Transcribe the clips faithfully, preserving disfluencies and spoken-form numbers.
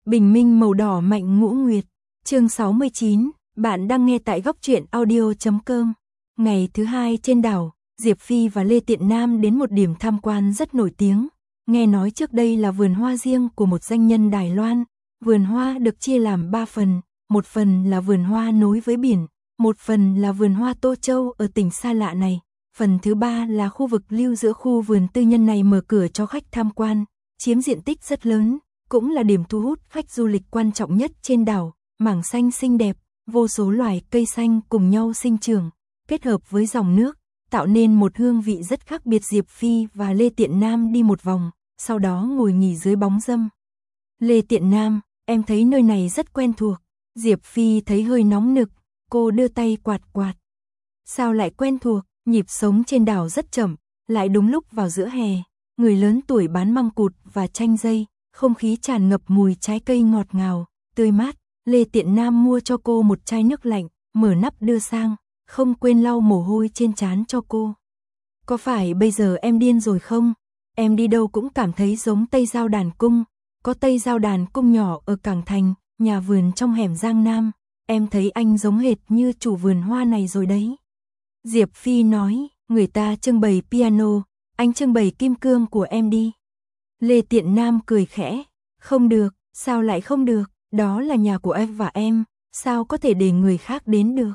Bình minh màu đỏ mạnh ngũ nguyệt. Chương sáu mươi chín, bạn đang nghe tại góc truyện audio chấm com. Ngày thứ hai trên đảo, Diệp Phi và Lê Tiện Nam đến một điểm tham quan rất nổi tiếng. Nghe nói trước đây là vườn hoa riêng của một danh nhân Đài Loan. Vườn hoa được chia làm ba phần, một phần là vườn hoa nối với biển, một phần là vườn hoa Tô Châu ở tỉnh xa lạ này, phần thứ ba là khu vực lưu giữa khu vườn tư nhân này mở cửa cho khách tham quan, chiếm diện tích rất lớn, cũng là điểm thu hút khách du lịch quan trọng nhất trên đảo, mảng xanh xinh đẹp, vô số loài cây xanh cùng nhau sinh trưởng, kết hợp với dòng nước, tạo nên một hương vị rất khác biệt. Diệp Phi và Lê Tiện Nam đi một vòng, sau đó ngồi nghỉ dưới bóng râm. Lê Tiện Nam, em thấy nơi này rất quen thuộc. Diệp Phi thấy hơi nóng nực, cô đưa tay quạt quạt. Sao lại quen thuộc, nhịp sống trên đảo rất chậm, lại đúng lúc vào giữa hè, người lớn tuổi bán măng cụt và chanh dây, không khí tràn ngập mùi trái cây ngọt ngào, tươi mát. Lê Tiện Nam mua cho cô một chai nước lạnh, mở nắp đưa sang, không quên lau mồ hôi trên trán cho cô. Có phải bây giờ em điên rồi không? Em đi đâu cũng cảm thấy giống Tây Giao Đàn Cung, có Tây Giao Đàn Cung nhỏ ở Cảng Thành, nhà vườn trong hẻm Giang Nam, em thấy anh giống hệt như chủ vườn hoa này rồi đấy. Diệp Phi nói, người ta trưng bày piano, anh trưng bày kim cương của em đi. Lê Tiện Nam cười khẽ, không được, sao lại không được, đó là nhà của em và em, sao có thể để người khác đến được.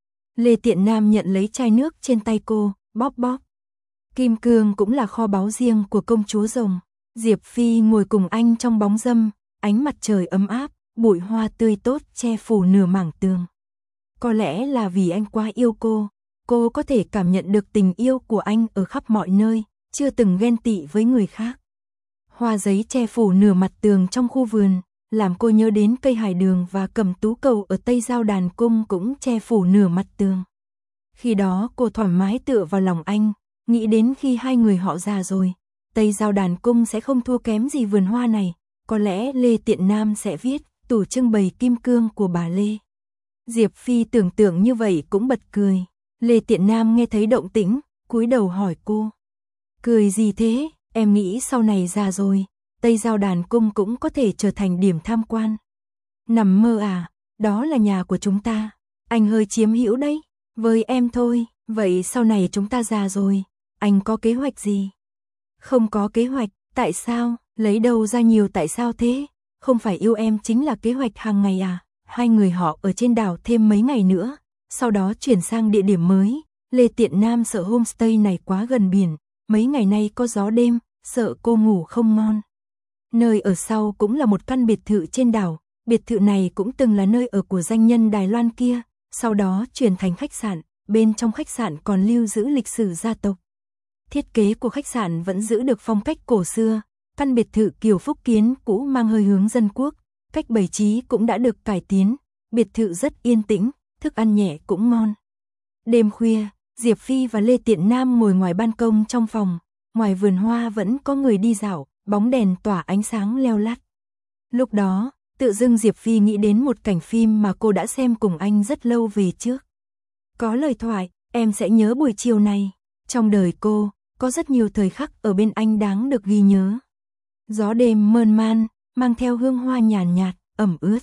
Lê Tiện Nam nhận lấy chai nước trên tay cô, bóp bóp. Kim cương cũng là kho báu riêng của công chúa rồng. Diệp Phi ngồi cùng anh trong bóng râm, ánh mặt trời ấm áp, bụi hoa tươi tốt che phủ nửa mảng tường. Có lẽ là vì anh quá yêu cô, cô có thể cảm nhận được tình yêu của anh ở khắp mọi nơi, chưa từng ghen tị với người khác. Hoa giấy che phủ nửa mặt tường trong khu vườn, làm cô nhớ đến cây hải đường và cẩm tú cầu ở Tây Giao Đàn Cung cũng che phủ nửa mặt tường. Khi đó cô thoải mái tựa vào lòng anh, nghĩ đến khi hai người họ già rồi, Tây Giao Đàn Cung sẽ không thua kém gì vườn hoa này, có lẽ Lê Tiện Nam sẽ viết tủ trưng bày kim cương của bà Lê. Diệp Phi tưởng tượng như vậy cũng bật cười. Lê Tiện Nam nghe thấy động tĩnh, cúi đầu hỏi cô. Cười gì thế, em nghĩ sau này già rồi, Tây Giao Đàn Cung cũng có thể trở thành điểm tham quan. Nằm mơ à, đó là nhà của chúng ta, anh hơi chiếm hữu đấy, với em thôi, vậy sau này chúng ta già rồi, anh có kế hoạch gì? Không có kế hoạch, tại sao, lấy đâu ra nhiều tại sao thế? Không phải yêu em chính là kế hoạch hàng ngày à? Hai người họ ở trên đảo thêm mấy ngày nữa, sau đó chuyển sang địa điểm mới. Lê Tiện Nam sợ homestay này quá gần biển, mấy ngày nay có gió đêm, sợ cô ngủ không ngon. Nơi ở sau cũng là một căn biệt thự trên đảo, biệt thự này cũng từng là nơi ở của danh nhân Đài Loan kia, sau đó chuyển thành khách sạn, bên trong khách sạn còn lưu giữ lịch sử gia tộc. Thiết kế của khách sạn vẫn giữ được phong cách cổ xưa, căn biệt thự kiểu phúc kiến cũ mang hơi hướng dân quốc, cách bày trí cũng đã được cải tiến, biệt thự rất yên tĩnh, thức ăn nhẹ cũng ngon. Đêm khuya, Diệp Phi và Lê Tiện Nam ngồi ngoài ban công trong phòng, ngoài vườn hoa vẫn có người đi dạo, bóng đèn tỏa ánh sáng leo lắt. Lúc đó, tự dưng Diệp Phi nghĩ đến một cảnh phim mà cô đã xem cùng anh rất lâu về trước. Có lời thoại, em sẽ nhớ buổi chiều này, trong đời cô, có rất nhiều thời khắc ở bên anh đáng được ghi nhớ. Gió đêm mơn man, mang theo hương hoa nhàn nhạt, ẩm ướt.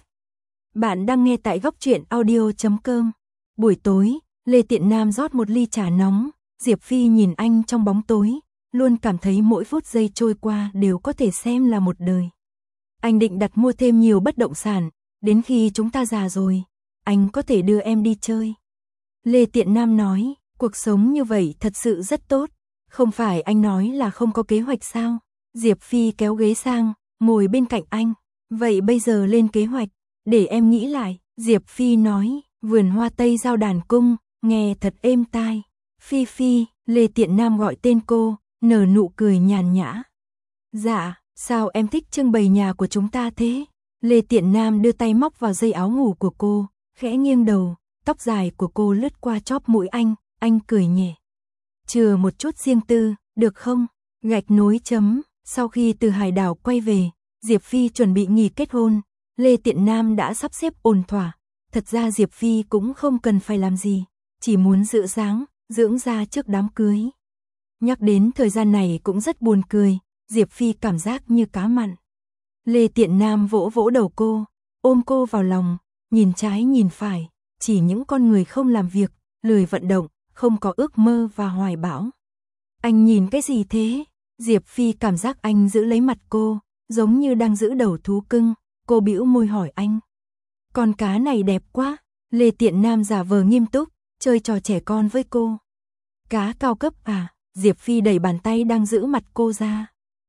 Bạn đang nghe tại góc truyện audio chấm com. Buổi tối, Lê Tiện Nam rót một ly trà nóng, Diệp Phi nhìn anh trong bóng tối, luôn cảm thấy mỗi phút giây trôi qua đều có thể xem là một đời. Anh định đặt mua thêm nhiều bất động sản, đến khi chúng ta già rồi, anh có thể đưa em đi chơi. Lê Tiện Nam nói, cuộc sống như vậy thật sự rất tốt, không phải anh nói là không có kế hoạch sao? Diệp Phi kéo ghế sang, ngồi bên cạnh anh, vậy bây giờ lên kế hoạch, để em nghĩ lại. Diệp Phi nói, vườn hoa Tây Giao Đàn Cung, nghe thật êm tai. Phi Phi, Lê Tiện Nam gọi tên cô, nở nụ cười nhàn nhã. Dạ, sao em thích trưng bày nhà của chúng ta thế? Lê Tiện Nam đưa tay móc vào dây áo ngủ của cô, khẽ nghiêng đầu, tóc dài của cô lướt qua chóp mũi anh, anh cười nhẹ. Chừa một chút riêng tư, được không? Gạch nối chấm, sau khi từ hải đảo quay về, Diệp Phi chuẩn bị nghỉ kết hôn, Lê Tiện Nam đã sắp xếp ổn thỏa. Thật ra Diệp Phi cũng không cần phải làm gì, chỉ muốn giữ dáng, dưỡng da trước đám cưới. Nhắc đến thời gian này cũng rất buồn cười, Diệp Phi cảm giác như cá mặn. Lê Tiện Nam vỗ vỗ đầu cô, ôm cô vào lòng, nhìn trái nhìn phải, chỉ những con người không làm việc, lười vận động, không có ước mơ và hoài bão. Anh nhìn cái gì thế? Diệp Phi cảm giác anh giữ lấy mặt cô, giống như đang giữ đầu thú cưng, cô bĩu môi hỏi anh. Con cá này đẹp quá. Lê Tiện Nam giả vờ nghiêm túc, chơi trò trẻ con với cô. Cá cao cấp à? Diệp Phi đẩy bàn tay đang giữ mặt cô ra.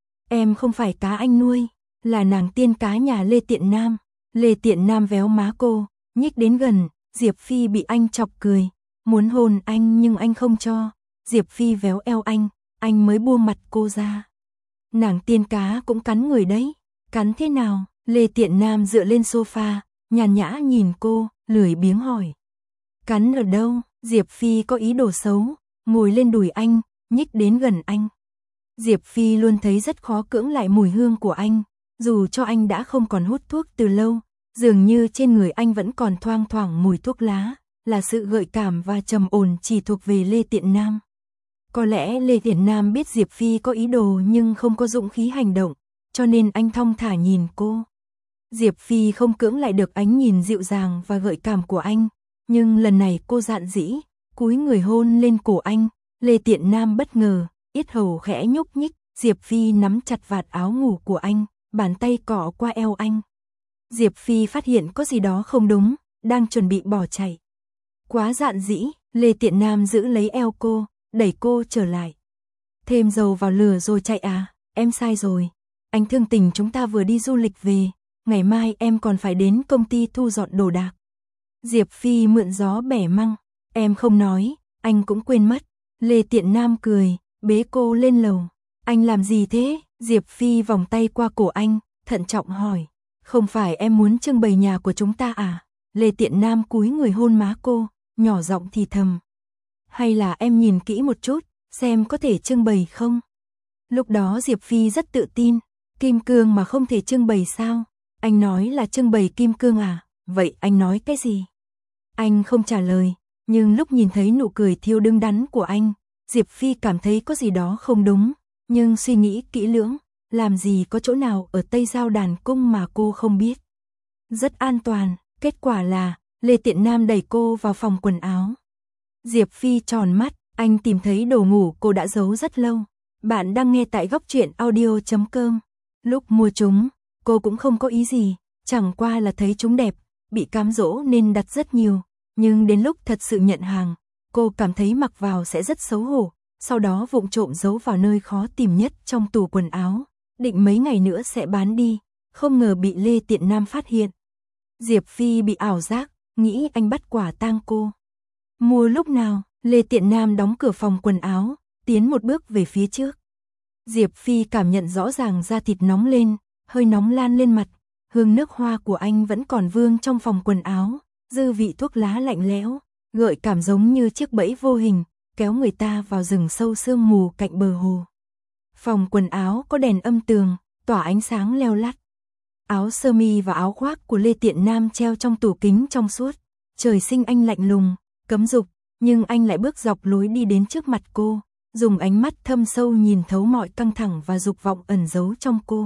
Em không phải cá anh nuôi, là nàng tiên cá nhà Lê Tiện Nam. Lê Tiện Nam véo má cô, nhích đến gần, Diệp Phi bị anh chọc cười, muốn hôn anh nhưng anh không cho. Diệp Phi véo eo anh, anh mới buông mặt cô ra. Nàng tiên cá cũng cắn người đấy. Cắn thế nào? Lê Tiện Nam dựa lên sofa, nhàn nhã nhìn cô, lười biếng hỏi. Cắn ở đâu? Diệp Phi có ý đồ xấu, ngồi lên đùi anh, nhích đến gần anh. Diệp Phi luôn thấy rất khó cưỡng lại mùi hương của anh, dù cho anh đã không còn hút thuốc từ lâu, dường như trên người anh vẫn còn thoang thoảng mùi thuốc lá, là sự gợi cảm và trầm ổn chỉ thuộc về Lê Tiện Nam. Có lẽ Lê Tiện Nam biết Diệp Phi có ý đồ nhưng không có dũng khí hành động, cho nên anh thong thả nhìn cô. Diệp Phi không cưỡng lại được ánh nhìn dịu dàng và gợi cảm của anh, nhưng lần này cô dạn dĩ, cúi người hôn lên cổ anh. Lê Tiện Nam bất ngờ, yết hầu khẽ nhúc nhích, Diệp Phi nắm chặt vạt áo ngủ của anh, bàn tay cọ qua eo anh. Diệp Phi phát hiện có gì đó không đúng, đang chuẩn bị bỏ chạy. Quá dạn dĩ, Lê Tiện Nam giữ lấy eo cô, đẩy cô trở lại. Thêm dầu vào lửa rồi chạy à? Em sai rồi. Anh thương tình chúng ta vừa đi du lịch về, ngày mai em còn phải đến công ty thu dọn đồ đạc. Diệp Phi mượn gió bẻ măng, em không nói, anh cũng quên mất. Lê Tiện Nam cười, bế cô lên lầu. Anh làm gì thế? Diệp Phi vòng tay qua cổ anh, thận trọng hỏi. Không phải em muốn trưng bày nhà của chúng ta à? Lê Tiện Nam cúi người hôn má cô, nhỏ giọng thì thầm. Hay là em nhìn kỹ một chút, xem có thể trưng bày không? Lúc đó Diệp Phi rất tự tin, kim cương mà không thể trưng bày sao? Anh nói là trưng bày kim cương à? Vậy anh nói cái gì? Anh không trả lời, nhưng lúc nhìn thấy nụ cười thiêu đứng đắn của anh, Diệp Phi cảm thấy có gì đó không đúng, nhưng suy nghĩ kỹ lưỡng, làm gì có chỗ nào ở Tây Giao Đàn Cung mà cô không biết. Rất an toàn, kết quả là, Lê Tiện Nam đẩy cô vào phòng quần áo. Diệp Phi tròn mắt, anh tìm thấy đồ ngủ cô đã giấu rất lâu. Bạn đang nghe tại góc truyện audio chấm com. Lúc mua chúng, cô cũng không có ý gì, chẳng qua là thấy chúng đẹp, bị cám dỗ nên đặt rất nhiều. Nhưng đến lúc thật sự nhận hàng, cô cảm thấy mặc vào sẽ rất xấu hổ, sau đó vụng trộm giấu vào nơi khó tìm nhất trong tủ quần áo, định mấy ngày nữa sẽ bán đi, không ngờ bị Lê Tiện Nam phát hiện. Diệp Phi bị ảo giác, nghĩ anh bắt quả tang cô. Mua lúc nào? Lê Tiện Nam đóng cửa phòng quần áo, tiến một bước về phía trước. Diệp Phi cảm nhận rõ ràng da thịt nóng lên, hơi nóng lan lên mặt, hương nước hoa của anh vẫn còn vương trong phòng quần áo, dư vị thuốc lá lạnh lẽo, gợi cảm giống như chiếc bẫy vô hình, kéo người ta vào rừng sâu sương mù cạnh bờ hồ. Phòng quần áo có đèn âm tường, tỏa ánh sáng leo lắt. Áo sơ mi và áo khoác của Lê Tiện Nam treo trong tủ kính trong suốt. Trời sinh anh lạnh lùng, cấm dục, nhưng anh lại bước dọc lối đi đến trước mặt cô, dùng ánh mắt thâm sâu nhìn thấu mọi căng thẳng và dục vọng ẩn giấu trong cô.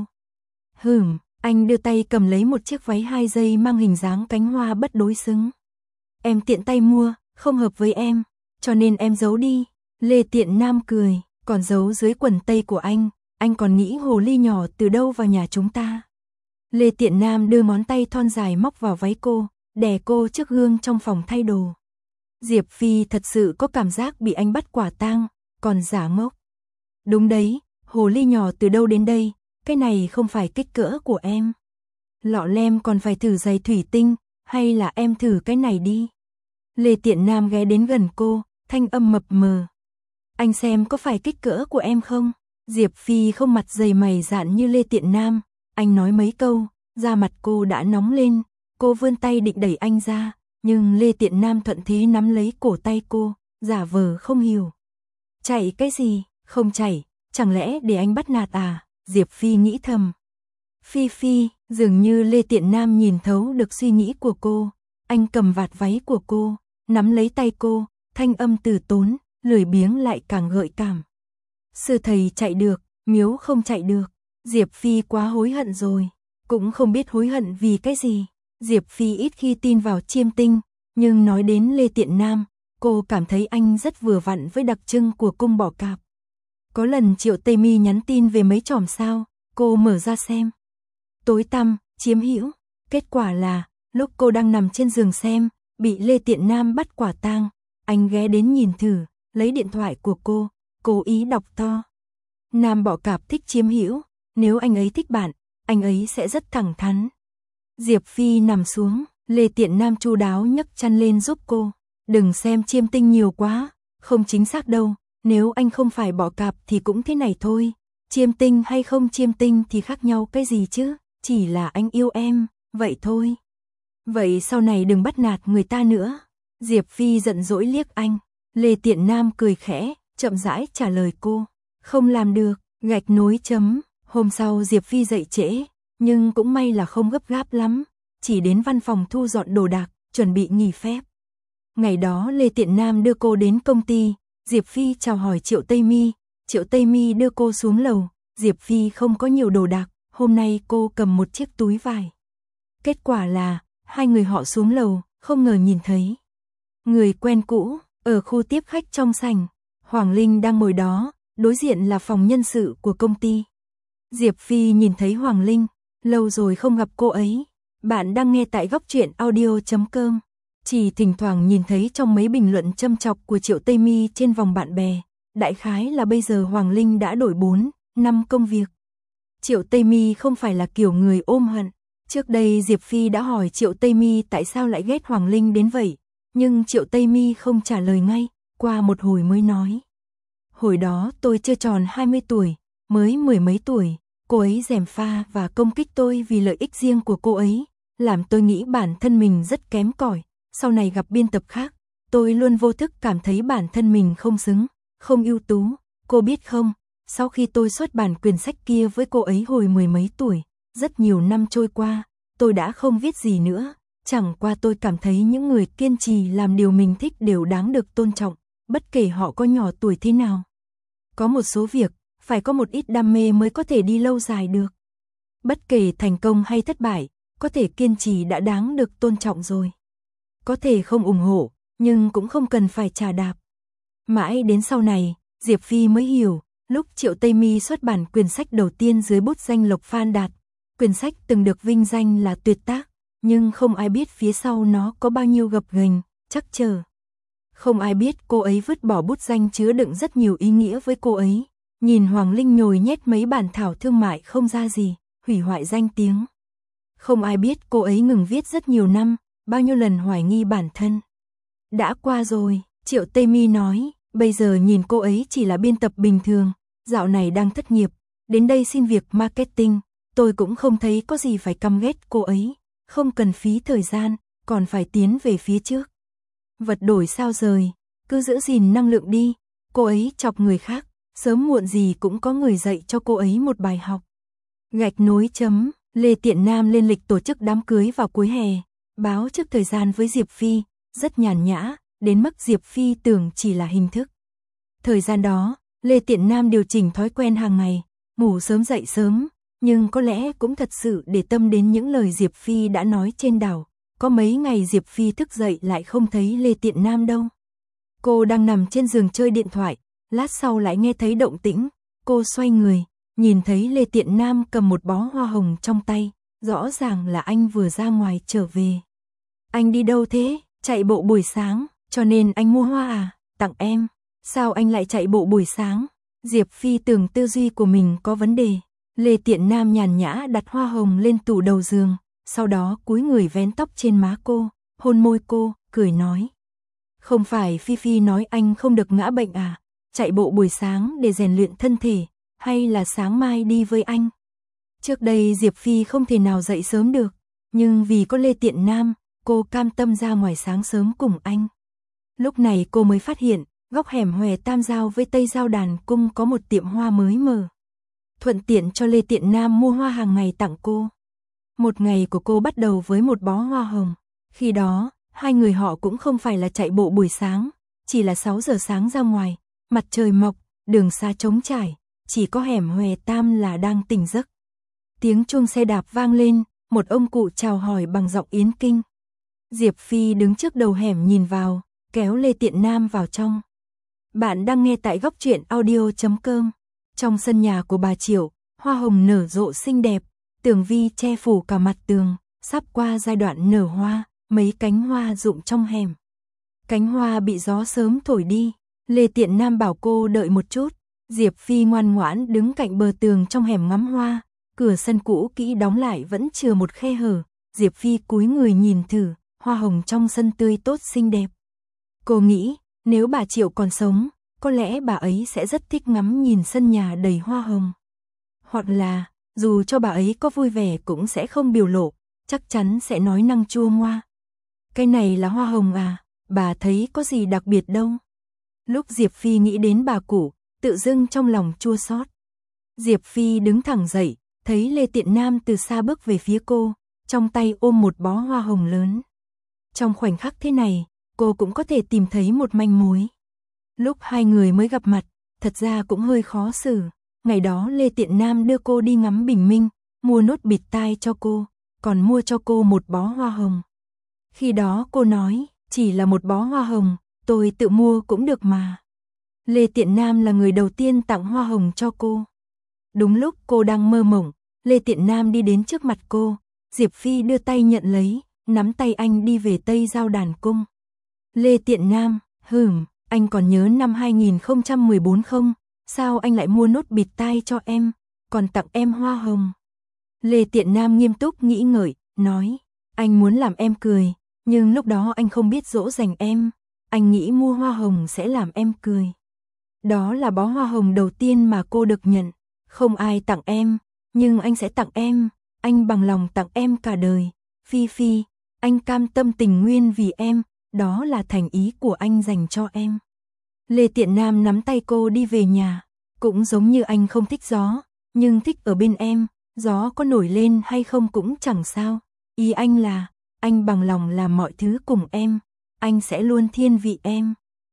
Hừm, anh đưa tay cầm lấy một chiếc váy hai dây mang hình dáng cánh hoa bất đối xứng. Em tiện tay mua, không hợp với em, cho nên em giấu đi. Lê Tiện Nam cười, còn giấu dưới quần tây của anh, anh còn nghĩ hồ ly nhỏ từ đâu vào nhà chúng ta. Lê Tiện Nam đưa ngón tay thon dài móc vào váy cô, đè cô trước gương trong phòng thay đồ. Diệp Phi thật sự có cảm giác bị anh bắt quả tang, còn giả ngốc. Đúng đấy, hồ ly nhỏ từ đâu đến đây, cái này không phải kích cỡ của em. Lọ lem còn phải thử giày thủy tinh, hay là em thử cái này đi. Lê Tiện Nam ghé đến gần cô, thanh âm mập mờ. Anh xem có phải kích cỡ của em không? Diệp Phi không mặt dày mày dạn như Lê Tiện Nam, anh nói mấy câu, da mặt cô đã nóng lên, cô vươn tay định đẩy anh ra, nhưng Lê Tiện Nam thuận thế nắm lấy cổ tay cô, giả vờ không hiểu. Chạy cái gì, không chạy, chẳng lẽ để anh bắt nạt à? Diệp Phi nghĩ thầm. Phi Phi, dường như Lê Tiện Nam nhìn thấu được suy nghĩ của cô, anh cầm vạt váy của cô, nắm lấy tay cô, thanh âm từ tốn, lười biếng lại càng gợi cảm. Sư thầy chạy được, miếu không chạy được, Diệp Phi quá hối hận rồi. cũng không biết hối hận vì cái gì. Diệp Phi ít khi tin vào chiêm tinh, nhưng nói đến Lê Tiện Nam, cô cảm thấy anh rất vừa vặn với đặc trưng của cung bọ cạp. Có lần Triệu Tây Mi nhắn tin về mấy chòm sao, cô mở ra xem. Tối tăm, chiếm hữu, kết quả là, lúc cô đang nằm trên giường xem, bị Lê Tiện Nam bắt quả tang, anh ghé đến nhìn thử, lấy điện thoại của cô, cố ý đọc to. Nam bọ cạp thích chiếm hữu, nếu anh ấy thích bạn, anh ấy sẽ rất thẳng thắn. Diệp Phi nằm xuống, Lê Tiện Nam chu đáo nhấc chăn lên giúp cô. Đừng xem chiêm tinh nhiều quá, không chính xác đâu, nếu anh không phải bọ cạp thì cũng thế này thôi. Chiêm tinh hay không chiêm tinh thì khác nhau cái gì chứ, chỉ là anh yêu em, vậy thôi. Vậy sau này đừng bắt nạt người ta nữa. Diệp Phi giận dỗi liếc anh, Lê Tiện Nam cười khẽ, chậm rãi trả lời cô. Không làm được, gạch nối chấm. Hôm sau Diệp Phi dậy trễ, nhưng cũng may là không gấp gáp lắm, chỉ đến văn phòng thu dọn đồ đạc, chuẩn bị nghỉ phép. Ngày đó Lê Tiện Nam đưa cô đến công ty, Diệp Phi chào hỏi Triệu Tây Mi, Triệu Tây Mi đưa cô xuống lầu, Diệp Phi không có nhiều đồ đạc, hôm nay cô cầm một chiếc túi vải. Kết quả là, hai người họ xuống lầu, không ngờ nhìn thấy người quen cũ, ở khu tiếp khách trong sảnh, Hoàng Linh đang ngồi đó, đối diện là phòng nhân sự của công ty. Diệp Phi nhìn thấy Hoàng Linh, lâu rồi không gặp cô ấy. Bạn đang nghe tại góc truyện audio chấm com. Chỉ thỉnh thoảng nhìn thấy trong mấy bình luận châm chọc của Triệu Tây Mi trên vòng bạn bè. Đại khái là bây giờ Hoàng Linh đã đổi bốn, năm công việc. Triệu Tây Mi không phải là kiểu người ôm hận. Trước đây Diệp Phi đã hỏi Triệu Tây Mi tại sao lại ghét Hoàng Linh đến vậy. Nhưng Triệu Tây Mi không trả lời ngay, qua một hồi mới nói. Hồi đó tôi chưa tròn hai mươi tuổi, mới mười mấy tuổi. Cô ấy gièm pha và công kích tôi vì lợi ích riêng của cô ấy, làm tôi nghĩ bản thân mình rất kém cỏi. Sau này gặp biên tập khác, tôi luôn vô thức cảm thấy bản thân mình không xứng, không ưu tú. Cô biết không, sau khi tôi xuất bản quyển sách kia với cô ấy hồi mười mấy tuổi, rất nhiều năm trôi qua, tôi đã không viết gì nữa. Chẳng qua tôi cảm thấy những người kiên trì làm điều mình thích đều đáng được tôn trọng, bất kể họ có nhỏ tuổi thế nào. Có một số việc, phải có một ít đam mê mới có thể đi lâu dài được. Bất kể thành công hay thất bại, có thể kiên trì đã đáng được tôn trọng rồi. Có thể không ủng hộ, nhưng cũng không cần phải chà đạp. Mãi đến sau này, Diệp Phi mới hiểu, lúc Triệu Tây Mi xuất bản quyển sách đầu tiên dưới bút danh Lộc Phan Đạt, quyển sách từng được vinh danh là tuyệt tác, nhưng không ai biết phía sau nó có bao nhiêu gập ghềnh, trắc trở. Không ai biết cô ấy vứt bỏ bút danh chứa đựng rất nhiều ý nghĩa với cô ấy. Nhìn Hoàng Linh nhồi nhét mấy bản thảo thương mại không ra gì, hủy hoại danh tiếng. Không ai biết cô ấy ngừng viết rất nhiều năm, bao nhiêu lần hoài nghi bản thân. Đã qua rồi, Triệu Tây Mi nói, bây giờ nhìn cô ấy chỉ là biên tập bình thường, dạo này đang thất nghiệp, đến đây xin việc marketing, tôi cũng không thấy có gì phải căm ghét cô ấy, không cần phí thời gian, còn phải tiến về phía trước. Vật đổi sao rời, cứ giữ gìn năng lượng đi, cô ấy chọc người khác. Sớm muộn gì cũng có người dạy cho cô ấy một bài học. Gạch nối chấm, Lê Tiện Nam lên lịch tổ chức đám cưới vào cuối hè, báo trước thời gian với Diệp Phi, rất nhàn nhã, đến mức Diệp Phi tưởng chỉ là hình thức. Thời gian đó, Lê Tiện Nam điều chỉnh thói quen hàng ngày, ngủ sớm dậy sớm, nhưng có lẽ cũng thật sự để tâm đến những lời Diệp Phi đã nói trên đảo. Có mấy ngày Diệp Phi thức dậy lại không thấy Lê Tiện Nam đâu. Cô đang nằm trên giường chơi điện thoại. Lát sau lại nghe thấy động tĩnh, cô xoay người, nhìn thấy Lê Tiện Nam cầm một bó hoa hồng trong tay, rõ ràng là anh vừa ra ngoài trở về. Anh đi đâu thế? Chạy bộ buổi sáng, cho nên anh mua hoa à? Tặng em. Sao anh lại chạy bộ buổi sáng? Diệp Phi tưởng tư duy của mình có vấn đề. Lê Tiện Nam nhàn nhã đặt hoa hồng lên tủ đầu giường, sau đó cúi người vén tóc trên má cô, hôn môi cô, cười nói. Không phải Phi Phi nói anh không được ngã bệnh à? Chạy bộ buổi sáng để rèn luyện thân thể, hay là sáng mai đi với anh? Trước đây Diệp Phi không thể nào dậy sớm được, nhưng vì có Lê Tiện Nam, cô cam tâm ra ngoài sáng sớm cùng anh. Lúc này cô mới phát hiện, góc hẻm Hòe Tam Giao với Tây Giao Đàn Cung có một tiệm hoa mới mở. Thuận tiện cho Lê Tiện Nam mua hoa hàng ngày tặng cô. Một ngày của cô bắt đầu với một bó hoa hồng. Khi đó, hai người họ cũng không phải là chạy bộ buổi sáng, chỉ là sáu giờ sáng ra ngoài. Mặt trời mọc, đường xa trống trải, chỉ có hẻm Hòe Tam là đang tỉnh giấc. tiếng chuông xe đạp vang lên, một ông cụ chào hỏi bằng giọng Yến Kinh. Diệp Phi đứng trước đầu hẻm nhìn vào, kéo Lê Tiện Nam vào trong. Bạn đang nghe tại góc truyện audio chấm com. Trong sân nhà của bà Triệu, hoa hồng nở rộ xinh đẹp, tường vi che phủ cả mặt tường, sắp qua giai đoạn nở hoa, mấy cánh hoa rụng trong hẻm. Cánh hoa bị gió sớm thổi đi, Lê Tiện Nam bảo cô đợi một chút. Diệp Phi ngoan ngoãn đứng cạnh bờ tường trong hẻm ngắm hoa, cửa sân cũ kỹ đóng lại vẫn chừa một khe hở. Diệp Phi cúi người nhìn thử, hoa hồng trong sân tươi tốt xinh đẹp. Cô nghĩ, nếu bà Triệu còn sống, có lẽ bà ấy sẽ rất thích ngắm nhìn sân nhà đầy hoa hồng. Hoặc là, dù cho bà ấy có vui vẻ cũng sẽ không biểu lộ, chắc chắn sẽ nói năng chua ngoa. Cái này là hoa hồng à, bà thấy có gì đặc biệt đâu. Lúc Diệp Phi nghĩ đến bà cụ, tự dưng trong lòng chua xót. Diệp Phi đứng thẳng dậy, thấy Lê Tiện Nam từ xa bước về phía cô, trong tay ôm một bó hoa hồng lớn. Trong khoảnh khắc thế này, cô cũng có thể tìm thấy một manh mối. Lúc hai người mới gặp mặt, thật ra cũng hơi khó xử. Ngày đó Lê Tiện Nam đưa cô đi ngắm bình minh, mua nốt bịt tai cho cô, còn mua cho cô một bó hoa hồng. Khi đó cô nói, chỉ là một bó hoa hồng, tôi tự mua cũng được mà. Lê Tiện Nam là người đầu tiên tặng hoa hồng cho cô. Đúng lúc cô đang mơ mộng, Lê Tiện Nam đi đến trước mặt cô, Diệp Phi đưa tay nhận lấy, nắm tay anh đi về Tây Giao Đàn Cung. Lê Tiện Nam, hừm, anh còn nhớ năm hai nghìn không trăm mười bốn không? Sao anh lại mua nốt bịt tai cho em, còn tặng em hoa hồng? Lê Tiện Nam nghiêm túc nghĩ ngợi, nói, anh muốn làm em cười, nhưng lúc đó anh không biết dỗ dành em, anh nghĩ mua hoa hồng sẽ làm em cười. Đó là bó hoa hồng đầu tiên mà cô được nhận, không ai tặng em, nhưng anh sẽ tặng em, anh bằng lòng tặng em cả đời. Phi Phi, anh cam tâm tình nguyên vì em, đó là thành ý của anh dành cho em. Lê Tiện Nam nắm tay cô đi về nhà, cũng giống như anh không thích gió, nhưng thích ở bên em, gió có nổi lên hay không cũng chẳng sao. Ý anh là, anh bằng lòng làm mọi thứ cùng em, anh sẽ luôn thiên vị em.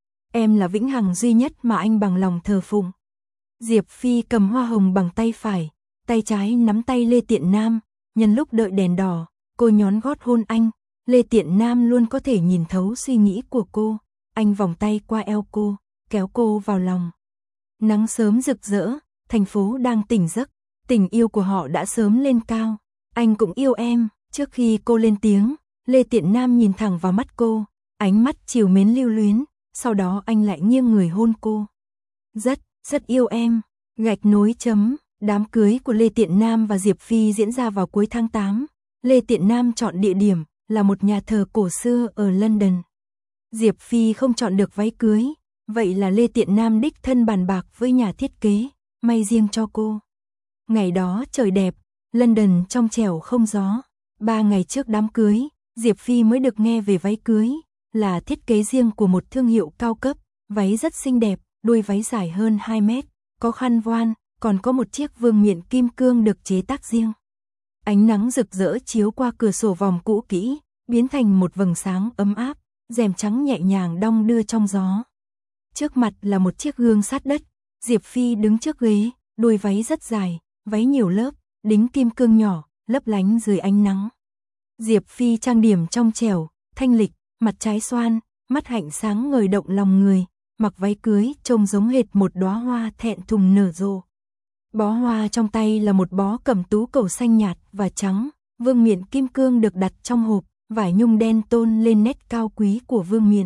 Em là vĩnh hằng duy nhất mà anh bằng lòng thờ phụng. Diệp Phi cầm hoa hồng bằng tay phải, tay trái nắm tay Lê Tiện Nam, nhân lúc đợi đèn đỏ, cô nhón gót hôn anh. Lê Tiện Nam luôn có thể nhìn thấu suy nghĩ của cô, anh vòng tay qua eo cô, kéo cô vào lòng. Nắng sớm rực rỡ, thành phố đang tỉnh giấc, tình yêu của họ đã sớm lên cao. Anh cũng yêu em. Trước khi cô lên tiếng, Lê Tiện Nam nhìn thẳng vào mắt cô, ánh mắt trìu mến lưu luyến, sau đó anh lại nghiêng người hôn cô. Rất, rất yêu em. Gạch nối chấm, đám cưới của Lê Tiện Nam và Diệp Phi diễn ra vào cuối tháng tám. Lê Tiện Nam chọn địa điểm là một nhà thờ cổ xưa ở London. Diệp Phi không chọn được váy cưới, vậy là Lê Tiện Nam đích thân bàn bạc với nhà thiết kế, may riêng cho cô. Ngày đó trời đẹp, London trong trẻo không gió. Ba ngày trước đám cưới, Diệp Phi mới được nghe về váy cưới, là thiết kế riêng của một thương hiệu cao cấp, váy rất xinh đẹp, đuôi váy dài hơn hai mét, có khăn voan, còn có một chiếc vương miện kim cương được chế tác riêng. Ánh nắng rực rỡ chiếu qua cửa sổ vòng cũ kỹ, biến thành một vầng sáng ấm áp, rèm trắng nhẹ nhàng đong đưa trong gió. Trước mặt là một chiếc gương sát đất, Diệp Phi đứng trước ghế, đuôi váy rất dài, váy nhiều lớp, đính kim cương nhỏ, lấp lánh dưới ánh nắng. Diệp Phi trang điểm trong trẻo, thanh lịch, mặt trái xoan, mắt hạnh sáng ngời động lòng người, mặc váy cưới trông giống hệt một đóa hoa thẹn thùng nở rộ. Bó hoa trong tay là một bó cẩm tú cầu xanh nhạt và trắng, vương miện kim cương được đặt trong hộp, vải nhung đen tôn lên nét cao quý của vương miện.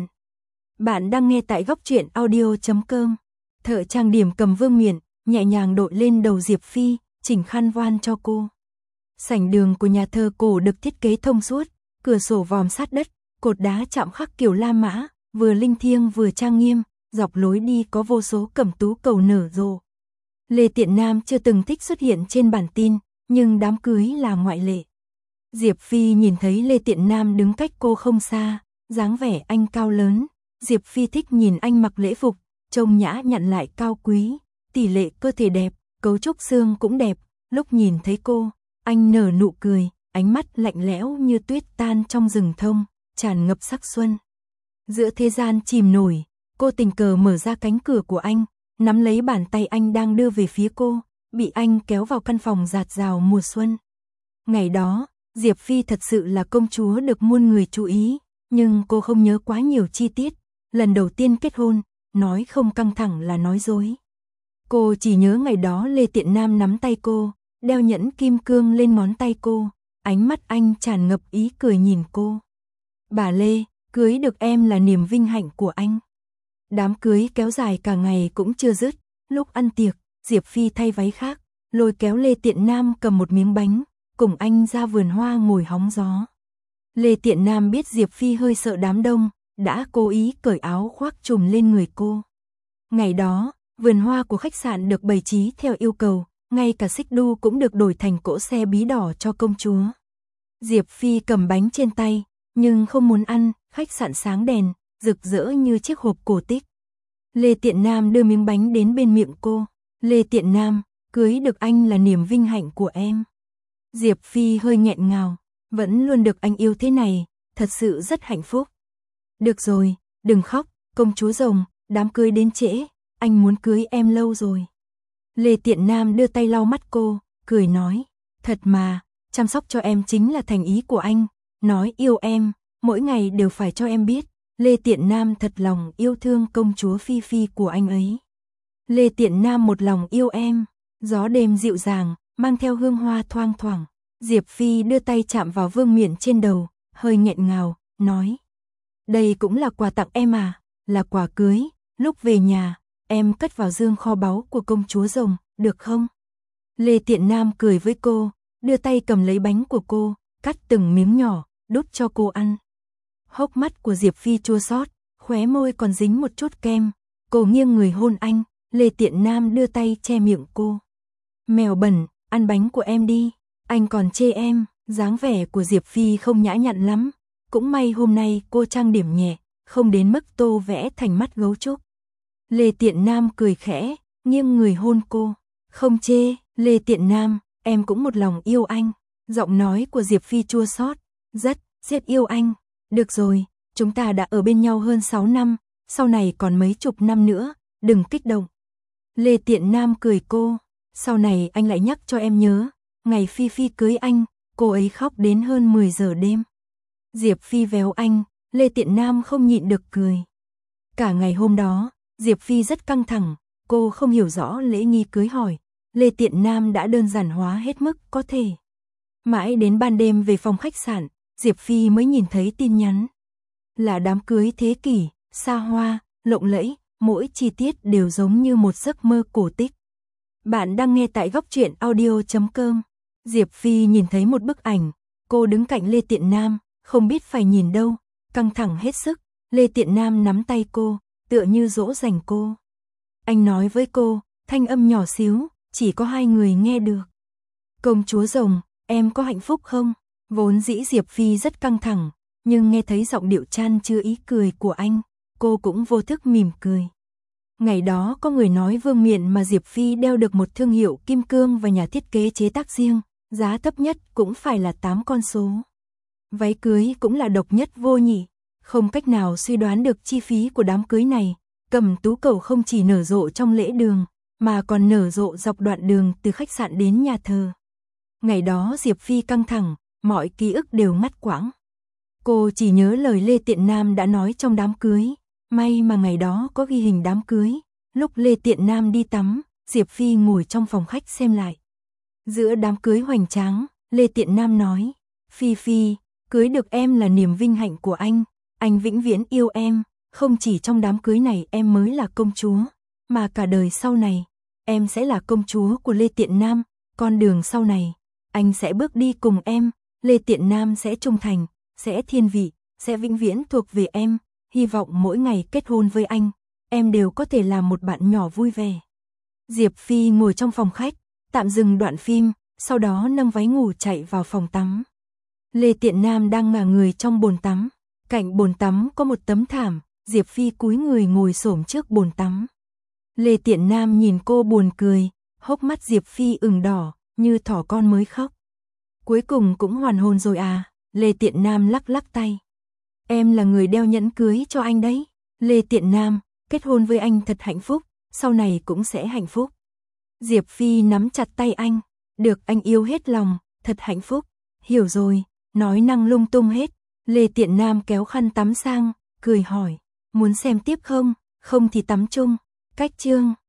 Bạn đang nghe tại góc truyện audio chấm com. Thợ trang điểm cầm vương miện, nhẹ nhàng đội lên đầu Diệp Phi, chỉnh khăn voan cho cô. Sảnh đường của nhà thờ cổ được thiết kế thông suốt, cửa sổ vòm sát đất, cột đá chạm khắc kiểu La Mã, vừa linh thiêng vừa trang nghiêm, dọc lối đi có vô số cẩm tú cầu nở rộ. Lê Tiện Nam chưa từng thích xuất hiện trên bản tin, nhưng đám cưới là ngoại lệ. Diệp Phi nhìn thấy Lê Tiện Nam đứng cách cô không xa, dáng vẻ anh cao lớn. Diệp Phi thích nhìn anh mặc lễ phục, trông nhã nhặn lại cao quý, tỷ lệ cơ thể đẹp, cấu trúc xương cũng đẹp. Lúc nhìn thấy cô, anh nở nụ cười, ánh mắt lạnh lẽo như tuyết tan trong rừng thông, tràn ngập sắc xuân. Giữa thế gian chìm nổi, cô tình cờ mở ra cánh cửa của anh, nắm lấy bàn tay anh đang đưa về phía cô, bị anh kéo vào căn phòng rạt rào mùa xuân. Ngày đó, Diệp Phi thật sự là công chúa được muôn người chú ý, nhưng cô không nhớ quá nhiều chi tiết. Lần đầu tiên kết hôn, nói không căng thẳng là nói dối. Cô chỉ nhớ ngày đó Lê Tiện Nam nắm tay cô, đeo nhẫn kim cương lên ngón tay cô, ánh mắt anh tràn ngập ý cười nhìn cô. Bà Lê, cưới được em là niềm vinh hạnh của anh. Đám cưới kéo dài cả ngày cũng chưa dứt, lúc ăn tiệc, Diệp Phi thay váy khác, lôi kéo Lê Tiện Nam cầm một miếng bánh, cùng anh ra vườn hoa ngồi hóng gió. Lê Tiện Nam biết Diệp Phi hơi sợ đám đông, đã cố ý cởi áo khoác trùm lên người cô. Ngày đó, vườn hoa của khách sạn được bày trí theo yêu cầu, ngay cả xích đu cũng được đổi thành cỗ xe bí đỏ cho công chúa. Diệp Phi cầm bánh trên tay, nhưng không muốn ăn, khách sạn sáng đèn, rực rỡ như chiếc hộp cổ tích. Lê Tiện Nam đưa miếng bánh đến bên miệng cô. Lê Tiện Nam, cưới được anh là niềm vinh hạnh của em. Diệp Phi hơi nghẹn ngào, vẫn luôn được anh yêu thế này, thật sự rất hạnh phúc. Được rồi, đừng khóc, công chúa rồng, đám cưới đến trễ, anh muốn cưới em lâu rồi. Lê Tiện Nam đưa tay lau mắt cô, cười nói, thật mà, chăm sóc cho em chính là thành ý của anh, nói yêu em, mỗi ngày đều phải cho em biết, Lê Tiện Nam thật lòng yêu thương công chúa Phi Phi của anh ấy. Lê Tiện Nam một lòng yêu em, gió đêm dịu dàng, mang theo hương hoa thoang thoảng. Diệp Phi đưa tay chạm vào vương miện trên đầu, hơi nghẹn ngào, nói. Đây cũng là quà tặng em à, là quà cưới, lúc về nhà, em cất vào dương kho báu của công chúa rồng, được không? Lê Tiện Nam cười với cô, đưa tay cầm lấy bánh của cô, cắt từng miếng nhỏ, đút cho cô ăn. Hốc mắt của Diệp Phi chua xót, khóe môi còn dính một chút kem, cô nghiêng người hôn anh, Lê Tiện Nam đưa tay che miệng cô. Mèo bẩn, ăn bánh của em đi, anh còn chê em, dáng vẻ của Diệp Phi không nhã nhặn lắm, cũng may hôm nay cô trang điểm nhẹ, không đến mức tô vẽ thành mắt gấu trúc. Lê Tiện Nam cười khẽ, nghiêng người hôn cô, không chê, Lê Tiện Nam, em cũng một lòng yêu anh. Giọng nói của Diệp Phi chua xót, rất, rất yêu anh. Được rồi, chúng ta đã ở bên nhau hơn sáu năm, sau này còn mấy chục năm nữa, đừng kích động. Lê Tiện Nam cười cô, sau này anh lại nhắc cho em nhớ, ngày Phi Phi cưới anh, cô ấy khóc đến hơn mười giờ đêm. Diệp Phi véo anh, Lê Tiện Nam không nhịn được cười. Cả ngày hôm đó, Diệp Phi rất căng thẳng, cô không hiểu rõ lễ nghi cưới hỏi, Lê Tiện Nam đã đơn giản hóa hết mức có thể. Mãi đến ban đêm về phòng khách sạn, Diệp Phi mới nhìn thấy tin nhắn. Là đám cưới thế kỷ, xa hoa, lộng lẫy, mỗi chi tiết đều giống như một giấc mơ cổ tích. Bạn đang nghe tại góc truyện audio chấm com. Diệp Phi nhìn thấy một bức ảnh, cô đứng cạnh Lê Tiện Nam, không biết phải nhìn đâu, căng thẳng hết sức. Lê Tiện Nam nắm tay cô, tựa như dỗ dành cô. Anh nói với cô, thanh âm nhỏ xíu, chỉ có hai người nghe được. Công chúa rồng, em có hạnh phúc không? Vốn dĩ Diệp Phi rất căng thẳng, nhưng nghe thấy giọng điệu chan chứa ý cười của anh, cô cũng vô thức mỉm cười. Ngày đó có người nói vương miện mà Diệp Phi đeo được một thương hiệu kim cương và nhà thiết kế chế tác riêng, giá thấp nhất cũng phải là tám con số. Váy cưới cũng là độc nhất vô nhị, không cách nào suy đoán được chi phí của đám cưới này. Cẩm tú cầu không chỉ nở rộ trong lễ đường, mà còn nở rộ dọc đoạn đường từ khách sạn đến nhà thờ. Ngày đó Diệp Phi căng thẳng, mọi ký ức đều ngắt quãng. Cô chỉ nhớ lời Lê Tiện Nam đã nói trong đám cưới, may mà ngày đó có ghi hình đám cưới. Lúc Lê Tiện Nam đi tắm, Diệp Phi ngồi trong phòng khách xem lại. Giữa đám cưới hoành tráng, Lê Tiện Nam nói, Phi Phi, cưới được em là niềm vinh hạnh của anh, anh vĩnh viễn yêu em, không chỉ trong đám cưới này em mới là công chúa, mà cả đời sau này, em sẽ là công chúa của Lê Tiện Nam, con đường sau này, anh sẽ bước đi cùng em, Lê Tiện Nam sẽ trung thành, sẽ thiên vị, sẽ vĩnh viễn thuộc về em, hy vọng mỗi ngày kết hôn với anh, em đều có thể làm một bạn nhỏ vui vẻ. Diệp Phi ngồi trong phòng khách, tạm dừng đoạn phim, sau đó nâng váy ngủ chạy vào phòng tắm. Lê Tiện Nam đang ngả người trong bồn tắm, cạnh bồn tắm có một tấm thảm, Diệp Phi cúi người ngồi xổm trước bồn tắm. Lê Tiện Nam nhìn cô buồn cười, hốc mắt Diệp Phi ửng đỏ, như thỏ con mới khóc. Cuối cùng cũng hoàn hồn rồi à, Lê Tiện Nam lắc lắc tay. Em là người đeo nhẫn cưới cho anh đấy. Lê Tiện Nam, kết hôn với anh thật hạnh phúc, sau này cũng sẽ hạnh phúc. Diệp Phi nắm chặt tay anh, được anh yêu hết lòng, thật hạnh phúc. Hiểu rồi, nói năng lung tung hết. Lê Tiện Nam kéo khăn tắm sang, cười hỏi, muốn xem tiếp không, không thì tắm chung. Cách chương